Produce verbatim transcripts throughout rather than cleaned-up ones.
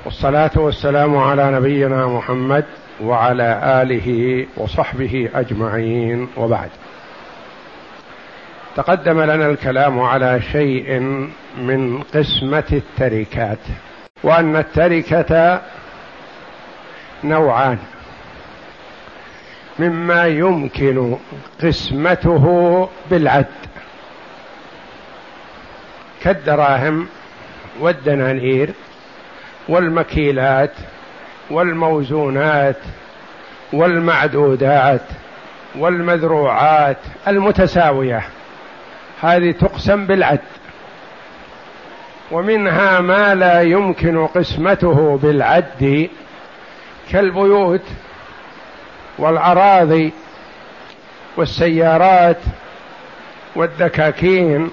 والصلاة والسلام على نبينا محمد وعلى آله وصحبه أجمعين، وبعد. تقدم لنا الكلام على شيء من قسمة التركات، وأن التركة نوعان: مما يمكن قسمته بالعد كالدراهم والدنانير والمكيلات والموزونات والمعدودات والمذروعات المتساوية، هذه تقسم بالعد. ومنها ما لا يمكن قسمته بالعد كالبيوت والأراضي والسيارات والدكاكين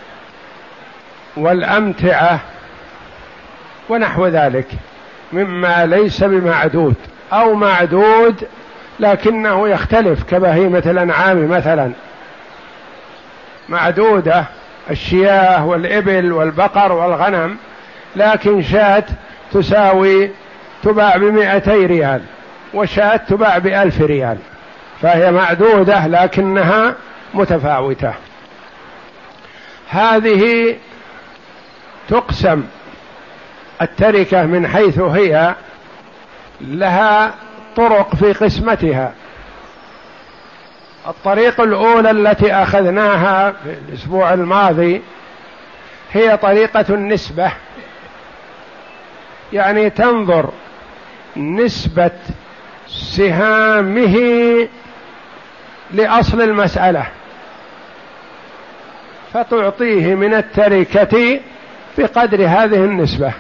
والأمتعة ونحو ذلك، مما ليس بمعدود أو معدود لكنه يختلف، كبهيمة الأنعام مثلا معدودة، الشياه والإبل والبقر والغنم، لكن شاة تساوي تباع بمئتي ريال وشاة تباع بألف ريال، فهي معدودة لكنها متفاوتة. هذه تقسم التركة من حيث هي لها طرق في قسمتها. الطريقة الأولى التي أخذناها في الأسبوع الماضي هي طريقة النسبة، يعني تنظر نسبة سهامه لأصل المسألة فتعطيه من التركة بقدر هذه النسبة.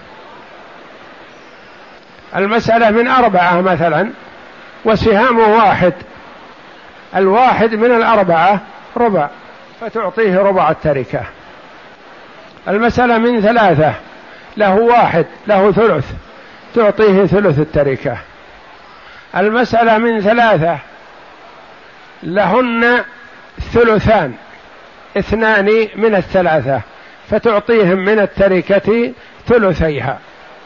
المسألة من أربعة مثلا وسهامه واحد، الواحد من الأربعة ربع فتعطيه ربع التركة. المسألة من ثلاثة له واحد له ثلث تعطيه ثلث التركة. المسألة من ثلاثة لهن ثلثان، اثنان من الثلاثة فتعطيهم من التركة ثلثيها.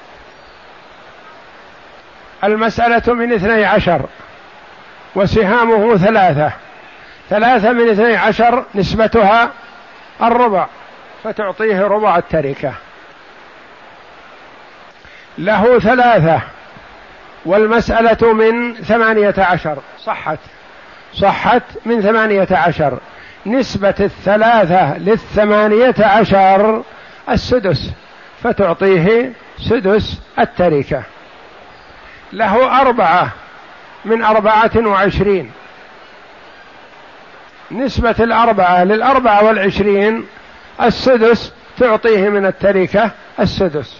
المسألة من اثني عشر وسهامه ثلاثة، ثلاثة من اثني عشر نسبتها الربع فتعطيه ربع التركة. له ثلاثة والمسألة من ثمانية عشر، صحت صحت من ثمانية عشر، نسبة الثلاثة للثمانية عشر السدس فتعطيه سدس التركة. له أربعة من أربعة وعشرين، نسبة الأربعة للأربعة والعشرين السدس تعطيه من التركة السدس.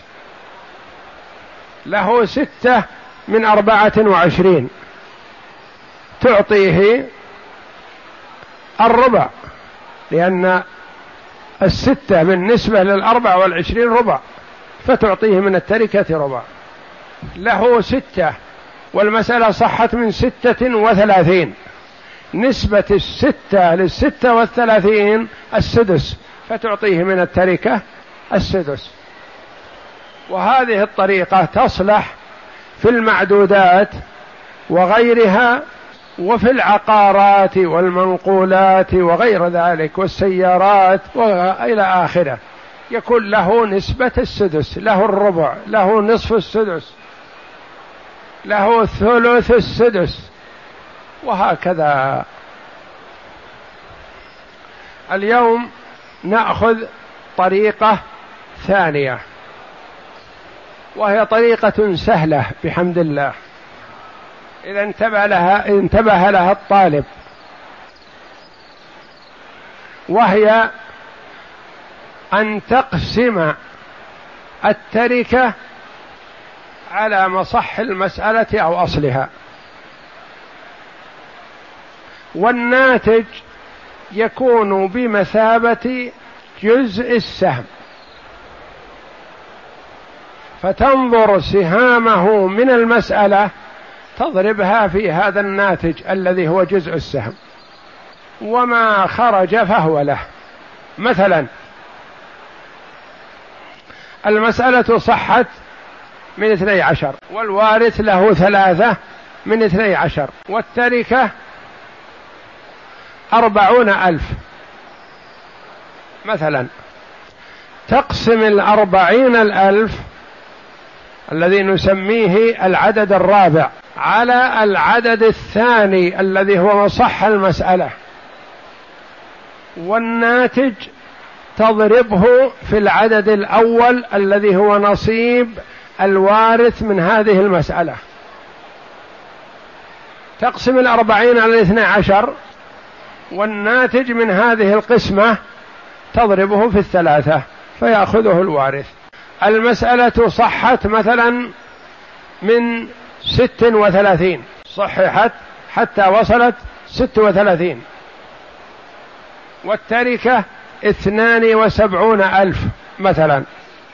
له ستة من أربعة وعشرين تعطيه الربع، لأن الستة من نسبة للأربعة والعشرين ربع فتعطيه من التركة ربع. له ستة والمسألة صحت من ستة وثلاثين، نسبة الستة للستة والثلاثين السدس فتعطيه من التركة السدس. وهذه الطريقة تصلح في المعدودات وغيرها، وفي العقارات والمنقولات وغير ذلك والسيارات وإلى آخره، يكون له نسبة السدس، له الربع، له نصف السدس، له ثلث السدس، وهكذا. اليوم نأخذ طريقة ثانية، وهي طريقة سهلة بحمد الله إذا انتبه لها انتبه لها الطالب، وهي أن تقسم التركة على مصح المسألة أو أصلها، والناتج يكون بمثابة جزء السهم، فتنظر سهامه من المسألة تضربها في هذا الناتج الذي هو جزء السهم، وما خرج فهو له. مثلا المسألة صحت من اثني عشر، والوارث له ثلاثة من اثني عشر، والتركة أربعون ألف مثلا. تقسم الأربعين الألف الذي نسميه العدد الرابع على العدد الثاني الذي هو مصح المسألة، والناتج تضربه في العدد الأول الذي هو نصيب الوارث من هذه المسألة. تقسم الأربعين على الاثنى عشر، والناتج من هذه القسمة تضربه في الثلاثة فيأخذه الوارث. المسألة صحت مثلا من ست وثلاثين، صححت حتى وصلت ست وثلاثين، والتركة اثنان وسبعون ألف مثلا.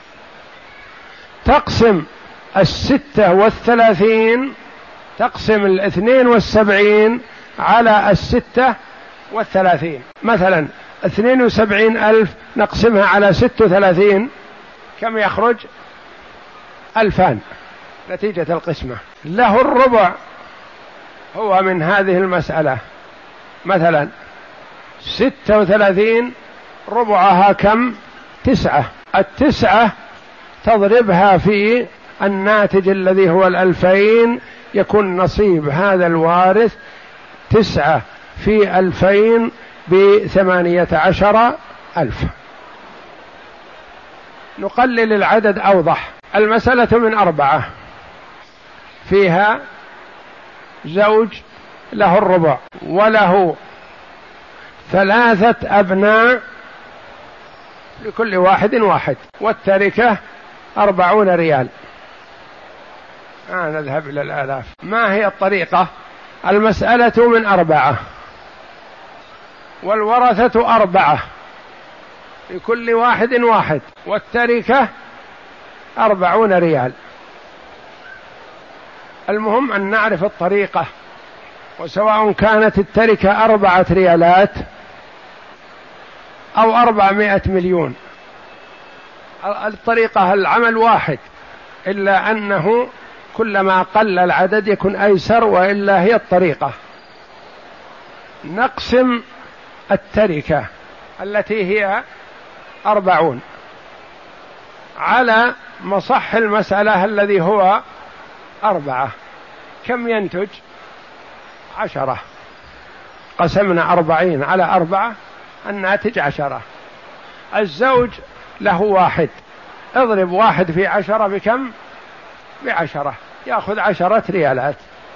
تقسم الستة والثلاثين، تقسم الاثنين والسبعين على الستة والثلاثين، مثلا اثنين وسبعين ألف نقسمها على ست وثلاثين كم يخرج؟ ألفان نتيجة القسمة. له الربع هو من هذه المسألة، مثلا ستة وثلاثين ربعها كم؟ تسعة. التسعة تضربها في الناتج الذي هو الألفين، يكون نصيب هذا الوارث تسعة في ألفين بثمانية عشر ألف. نقلل العدد أوضح. المسألة من أربعة، فيها زوج له الربع وله ثلاثة أبناء لكل واحد واحد، والتركة أربعون ريال. آه نذهب إلى الآلاف. ما هي الطريقة؟ المسألة من أربعة، والورثة أربعة لكل واحد واحد، والتركة أربعون ريال. المهم أن نعرف الطريقة، وسواء كانت التركة أربعة ريالات أو أربعمائة مليون، الطريقة العمل واحد، إلا أنه كلما قل العدد يكون أيسر، وإلا هي الطريقة. نقسم التركة التي هي أربعون على مصح المسألة الذي هو أربعة، كم ينتج؟ عشرة. قسمنا أربعين على أربعة، الناتج عشرة. الزوج له واحد، اضرب واحد في عشرة بكم؟ بعشرة، يأخذ عشرة ريالات.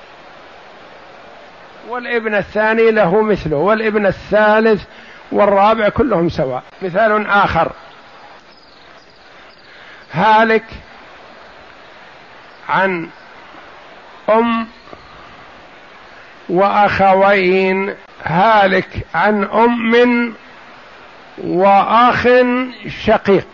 والابن الثاني له مثله، والابن الثالث والرابع كلهم سواء. مثال آخر: هالك عن أم وأخوين، هالك عن أم وأخ شقيق،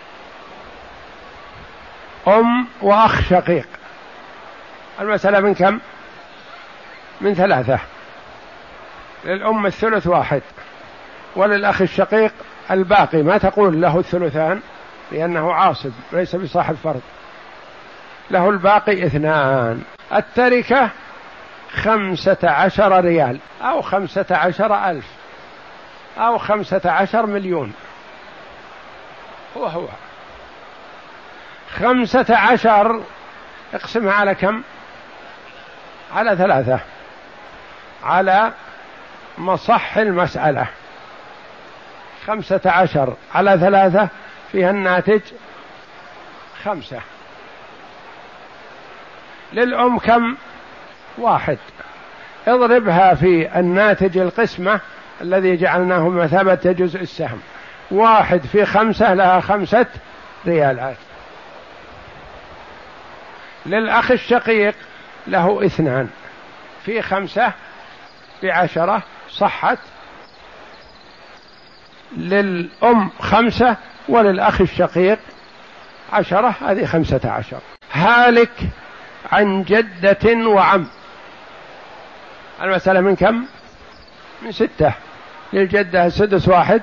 أم وأخ شقيق. المسألة من كم؟ من ثلاثة. للأم الثلث واحد، وللأخ الشقيق الباقي، ما تقول له الثلثان لأنه عاصب ليس بصاحب فرض، له الباقي اثنان. التركة خمسة عشر ريال أو خمسة عشر ألف أو خمسة عشر مليون، هو هو خمسة عشر. اقسمها على كم؟ على ثلاثة، على مصح المسألة. خمسة عشر على ثلاثة فيها الناتج خمسة. للأم كم؟ واحد، اضربها في الناتج القسمة الذي جعلناه بمثابة جزء السهم. واحد في خمسة لها خمسة ريالات. للأخ الشقيق له اثنان، في خمسة بعشرة، صحت. للأم خمسة وللأخ الشقيق عشرة، هذه خمسة عشر. هالك عن جدة وعم، المسألة من كم؟ من ستة. للجدة السدس واحد،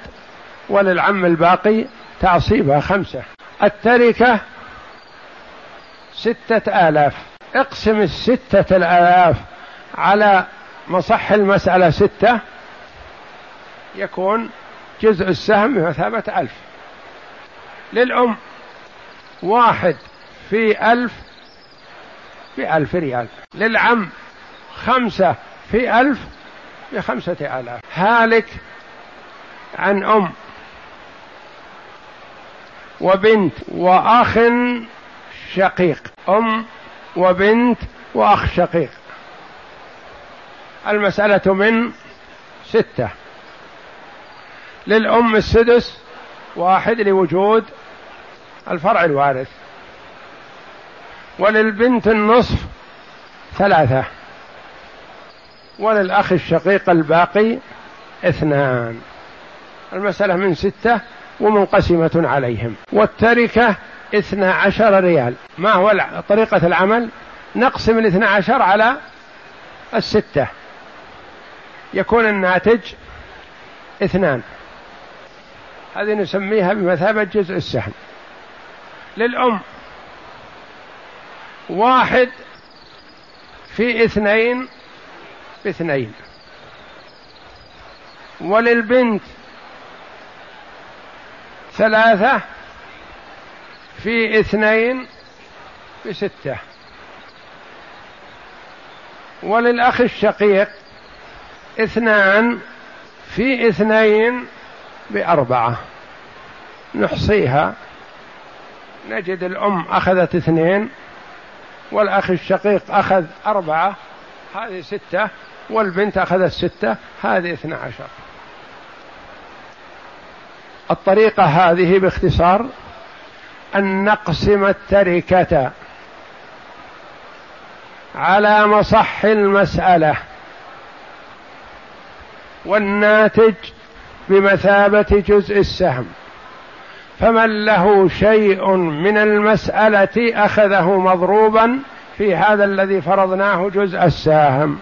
وللعم الباقي تعصيبها خمسة. التركة ستة آلاف، اقسم الستة الآلاف على مصح المسألة ستة، يكون جزء السهم بمثابة ألف. للأم واحد في ألف بألف ريال، للعم خمسة في ألف بخمسة آلاف. هالك عن أم وبنت وأخ شقيق، أم وبنت وأخ شقيق، المسألة من ستة. للأم السدس، واحد لوجود الفرع الوارث، وللبنت النصف ثلاثة، وللأخ الشقيق الباقي اثنان. المسألة من ستة ومنقسمة عليهم. والتركة اثنا عشر ريال. ما هو طريقة العمل؟ نقسم الاثنى عشر على الستة، يكون الناتج اثنان، هذه نسميها بمثابة جزء السهم. للأم واحد في اثنين باثنين، وللبنت ثلاثة في اثنين بستة، وللأخ الشقيق اثنان في اثنين بأربعة. نحصيها نجد الأم أخذت اثنين والأخ الشقيق أخذ أربعة، هذه ستة، والبنت أخذت ستة، هذه اثنى عشر. الطريقة هذه باختصار أن نقسم التركة على مصح المسألة، والناتج بمثابة جزء السهم، فمن له شيء من المسألة أخذه مضروبا في هذا الذي فرضناه جزء السهم.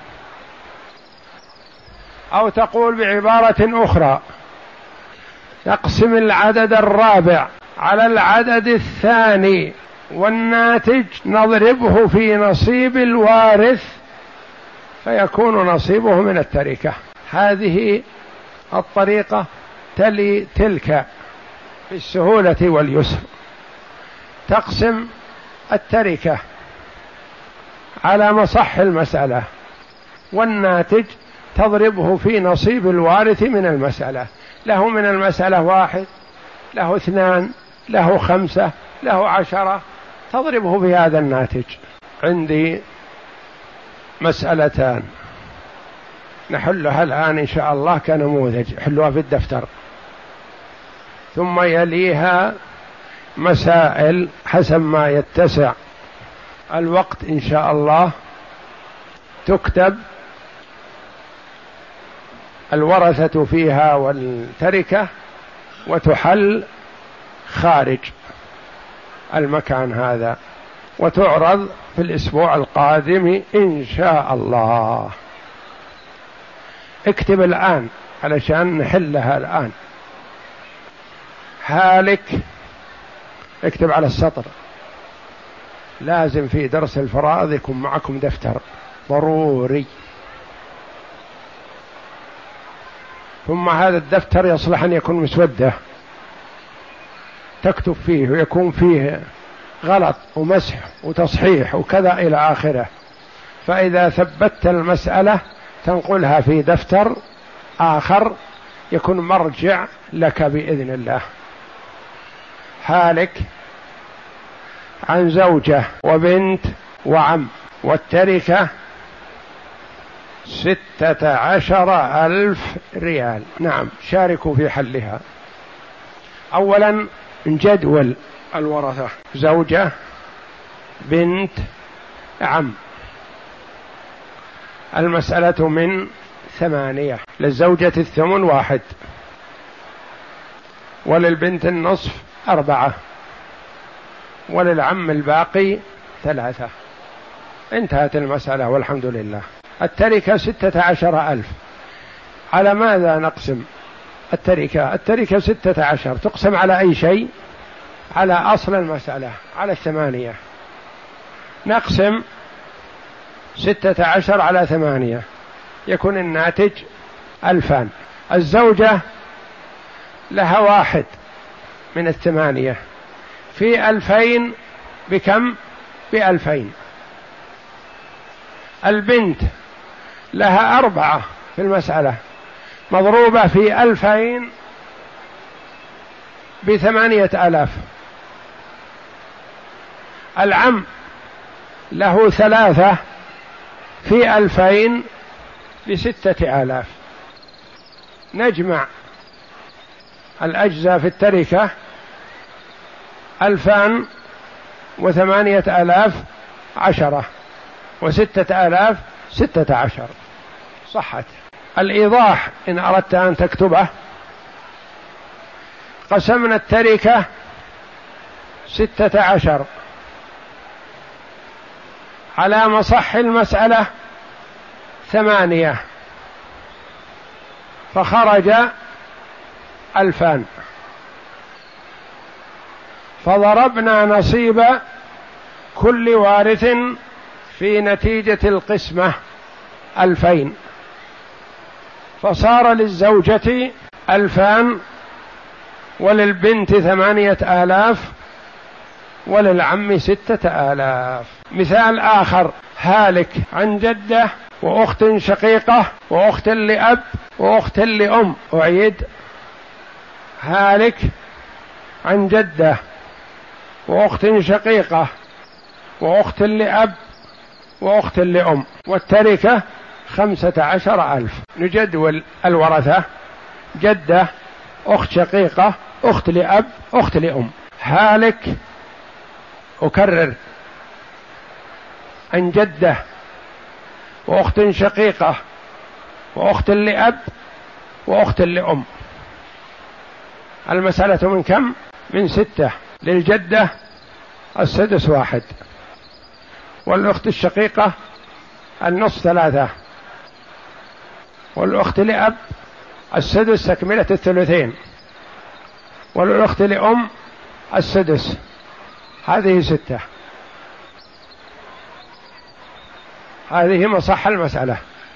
أو تقول بعبارة أخرى: نقسم العدد الرابع على العدد الثاني، والناتج نضربه في نصيب الوارث فيكون نصيبه من التركة. هذه الطريقة تلي تلك بالسهولة واليسر. تقسم التركة على مصح المسألة، والناتج تضربه في نصيب الوارث من المسألة. له من المسألة واحد، له اثنان، له خمسة، له عشرة، تضربه بهذا الناتج. عندي مسألتان نحلها الآن إن شاء الله كنموذج، حلوها في الدفتر، ثم يليها مسائل حسب ما يتسع الوقت إن شاء الله، تكتب الورثة فيها والتركة وتحل خارج المكان هذا، وتعرض في الأسبوع القادم إن شاء الله. اكتب الآن علشان نحلها الآن. هالك، اكتب على السطر، لازم في درس الفرائض يكون معكم دفتر ضروري. ثم هذا الدفتر يصلح أن يكون مسودة تكتب فيه، ويكون فيه غلط ومسح وتصحيح وكذا إلى آخره، فإذا ثبتت المسألة تنقلها في دفتر آخر يكون مرجع لك بإذن الله. هالك عن زوجة وبنت وعم، والتركة ستة عشر ألف ريال. نعم، شاركوا في حلها. أولا جدول الورثة: زوجة، بنت، عم. المسألة من ثمانية. للزوجة الثمن واحد، وللبنت النصف أربعة، وللعم الباقي ثلاثة. انتهت المسألة والحمد لله. التركة ستة عشر ألف. على ماذا نقسم التركة؟ التركة ستة عشر تقسم على أي شيء؟ على أصل المسألة، على الثمانية. نقسم ستة عشر على ثمانية يكون الناتج ألفان. الزوجة لها واحد من الثمانية، في ألفين بكم؟ بألفين. البنت لها أربعة في المسألة مضروبة في ألفين بثمانية آلاف. العم له ثلاثة في ألفين بستة آلاف. نجمع الأجزاء في التركة ألفان وثمانية آلاف عشرة وستة آلاف ستة عشر. صحت. الإيضاح إن أردت أن تكتبه: قسمنا التركة ستة عشر، على مصح المسألة ثمانية، فخرج ألفان، فضربنا نصيب كل وارث في نتيجة القسمة ألفين، فصار للزوجة ألفان وللبنت ثمانية آلاف وللعم ستة آلاف. مثال آخر: هالك عن جدة وأخت شقيقة وأخت لأب وأخت لأم. أعيد: هالك عن جدة وأخت شقيقة وأخت لأب وأخت لأم، والتركة خمسة عشر ألف. نجدول الورثة: جدة، أخت شقيقة، أخت لأب، أخت لأم. هالك، أكرر، عن جدة وأخت شقيقة وأخت لأب وأخت لأم. المسألة من كم؟ من ستة. للجدة السدس واحد، والأخت الشقيقة النصف ثلاثة، والأخت لأب السدس تكملة الثلثين، والأخت لأم السدس. هذه ستة. هذه مصح المسألة.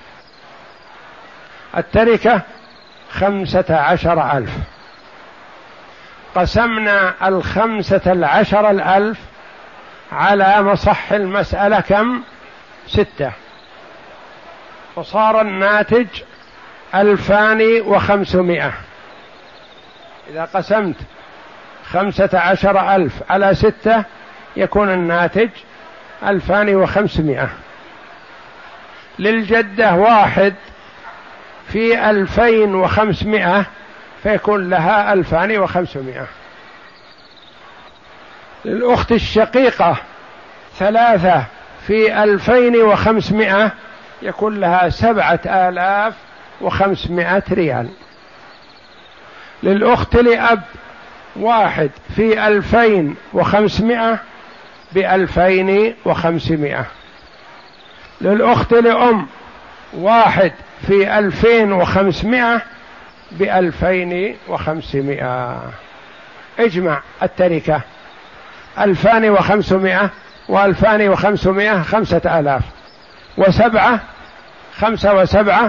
التركة خمسة عشر ألف. قسمنا الخمسة العشر الألف على مصح المسألة كم؟ ستة، فصار الناتج ألفان وخمسمائة. إذا قسمت خمسة عشر ألف على ستة يكون الناتج ألفان وخمسمائة. للجدة واحد في ألفين وخمسمائة، فيكون لها ألفان وخمسمائة. للأخت الشقيقة ثلاثة في ألفين وخمسمائة، يكون لها سبعة آلاف وخمسمائة ريال. للأخت لأب واحد في ألفين وخمسمائة بألفين وخمسمائة. للأخت لأم واحد في ألفين وخمسمائة بألفين وخمسمائة. اجمع التركة: ألفان وخمسمائة وألفان وخمسمائة خمسة آلاف، وسبعة خمسة وسبعة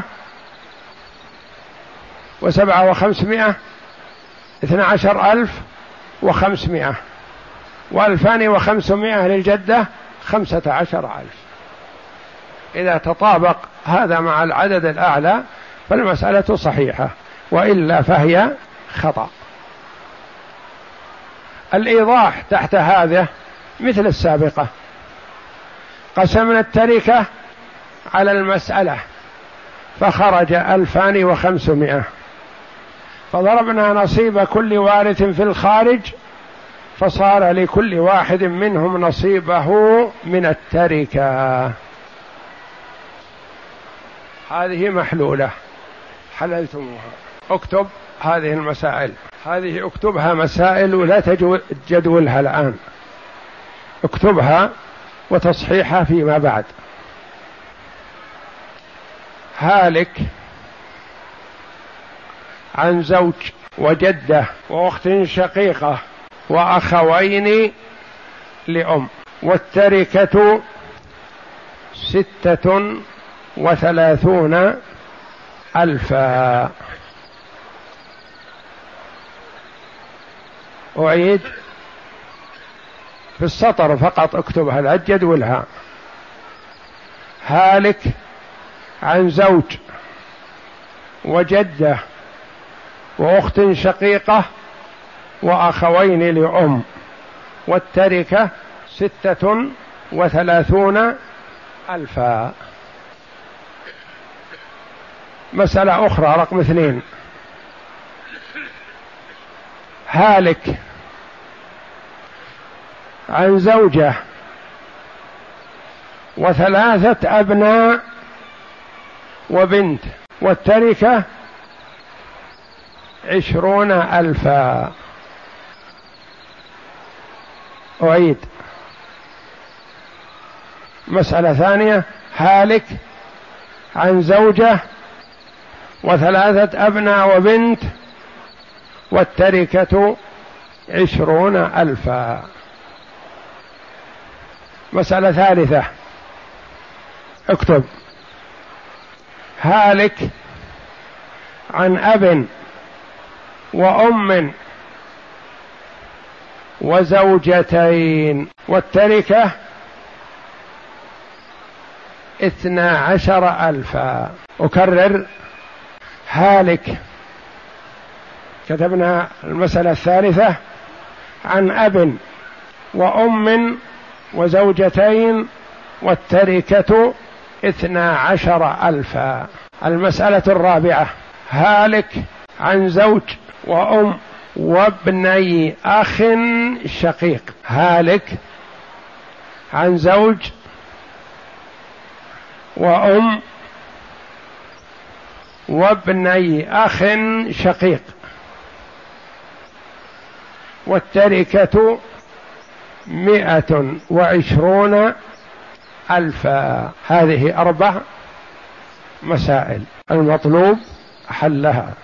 وسبعة وخمسمائة اثنى عشر ألف وخمسمائة، وألفان وخمسمائة للجدة خمسة عشر ألف. إذا تطابق هذا مع العدد الأعلى فالمسألة صحيحة، وإلا فهي خطأ. الإيضاح تحت هذا مثل السابقة: قسمنا التركة على المسألة فخرج ألفان وخمسمائة، فضربنا نصيب كل وارث في الخارج فصار لكل واحد منهم نصيبه من التركة. هذه محلولة حللتموها. اكتب هذه المسائل، هذه اكتبها مسائل ولا تجدولها الآن، اكتبها وتصحيحها فيما بعد. هالك عن زوج وجدة وأخت شقيقة وأخوين لأم، والتركة ستة وثلاثون ألفا. أعيد في السطر فقط، اكتبها لا تجدولها. هالك عن زوج وجدة وأخت شقيقة وأخوين لأم، والتركة ستة وثلاثون ألفا. مسألة أخرى رقم اثنين، هالك عن زوجة وثلاثة أبناء وبنت، والتركة عشرون ألفا. أعيد. مسألة ثانية، هالك عن زوجة وثلاثة أبناء وبنت، والتركة عشرون ألفا. مسألة ثالثة، اكتب، هالك عن أب وأم وزوجتين، والتركة اثنا عشر ألفا. أكرر، هالك كتبنا المسألة الثالثة عن أب وأم وزوجتين، والتركة اثنا عشر ألفا. المسألة الرابعة، هالك عن زوج وأم وابني أخ شقيق، هالك عن زوج وأم وابني أخ شقيق، والتركة مئة وعشرون ألفا. هذه أربع مسائل المطلوب حلها،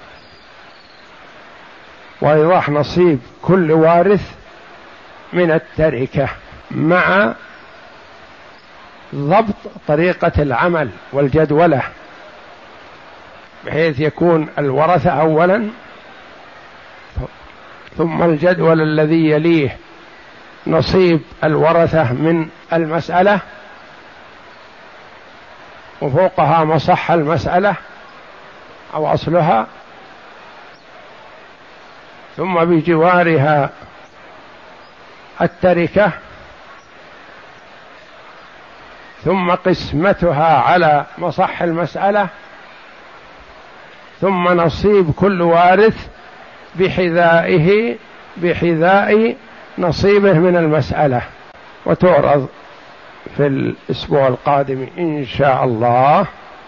وإيضاح نصيب كل وارث من التركة، مع ضبط طريقة العمل والجدولة، بحيث يكون الورثة أولا، ثم الجدول الذي يليه نصيب الورثة من المسألة، وفوقها مصح المسألة أو أصلها، ثم بجوارها التركة، ثم قسمتها على مصح المسألة، ثم نصيب كل وارث بحذائه بحذاء نصيبه من المسألة، وتعرض في الأسبوع القادم إن شاء الله،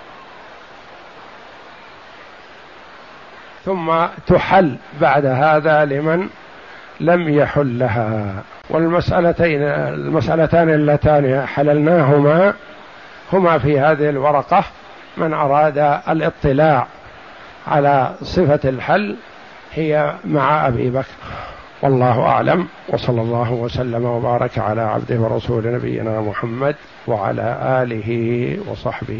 ثم تحل بعد هذا لمن لم يحلها. والمسألتين المسألتان اللتان حللناهما هما في هذه الورقة، من أراد الاطلاع على صفة الحل هي مع أبي بكر. والله أعلم، وصلى الله وسلم وبارك على عبده ورسول نبينا محمد وعلى آله وصحبه.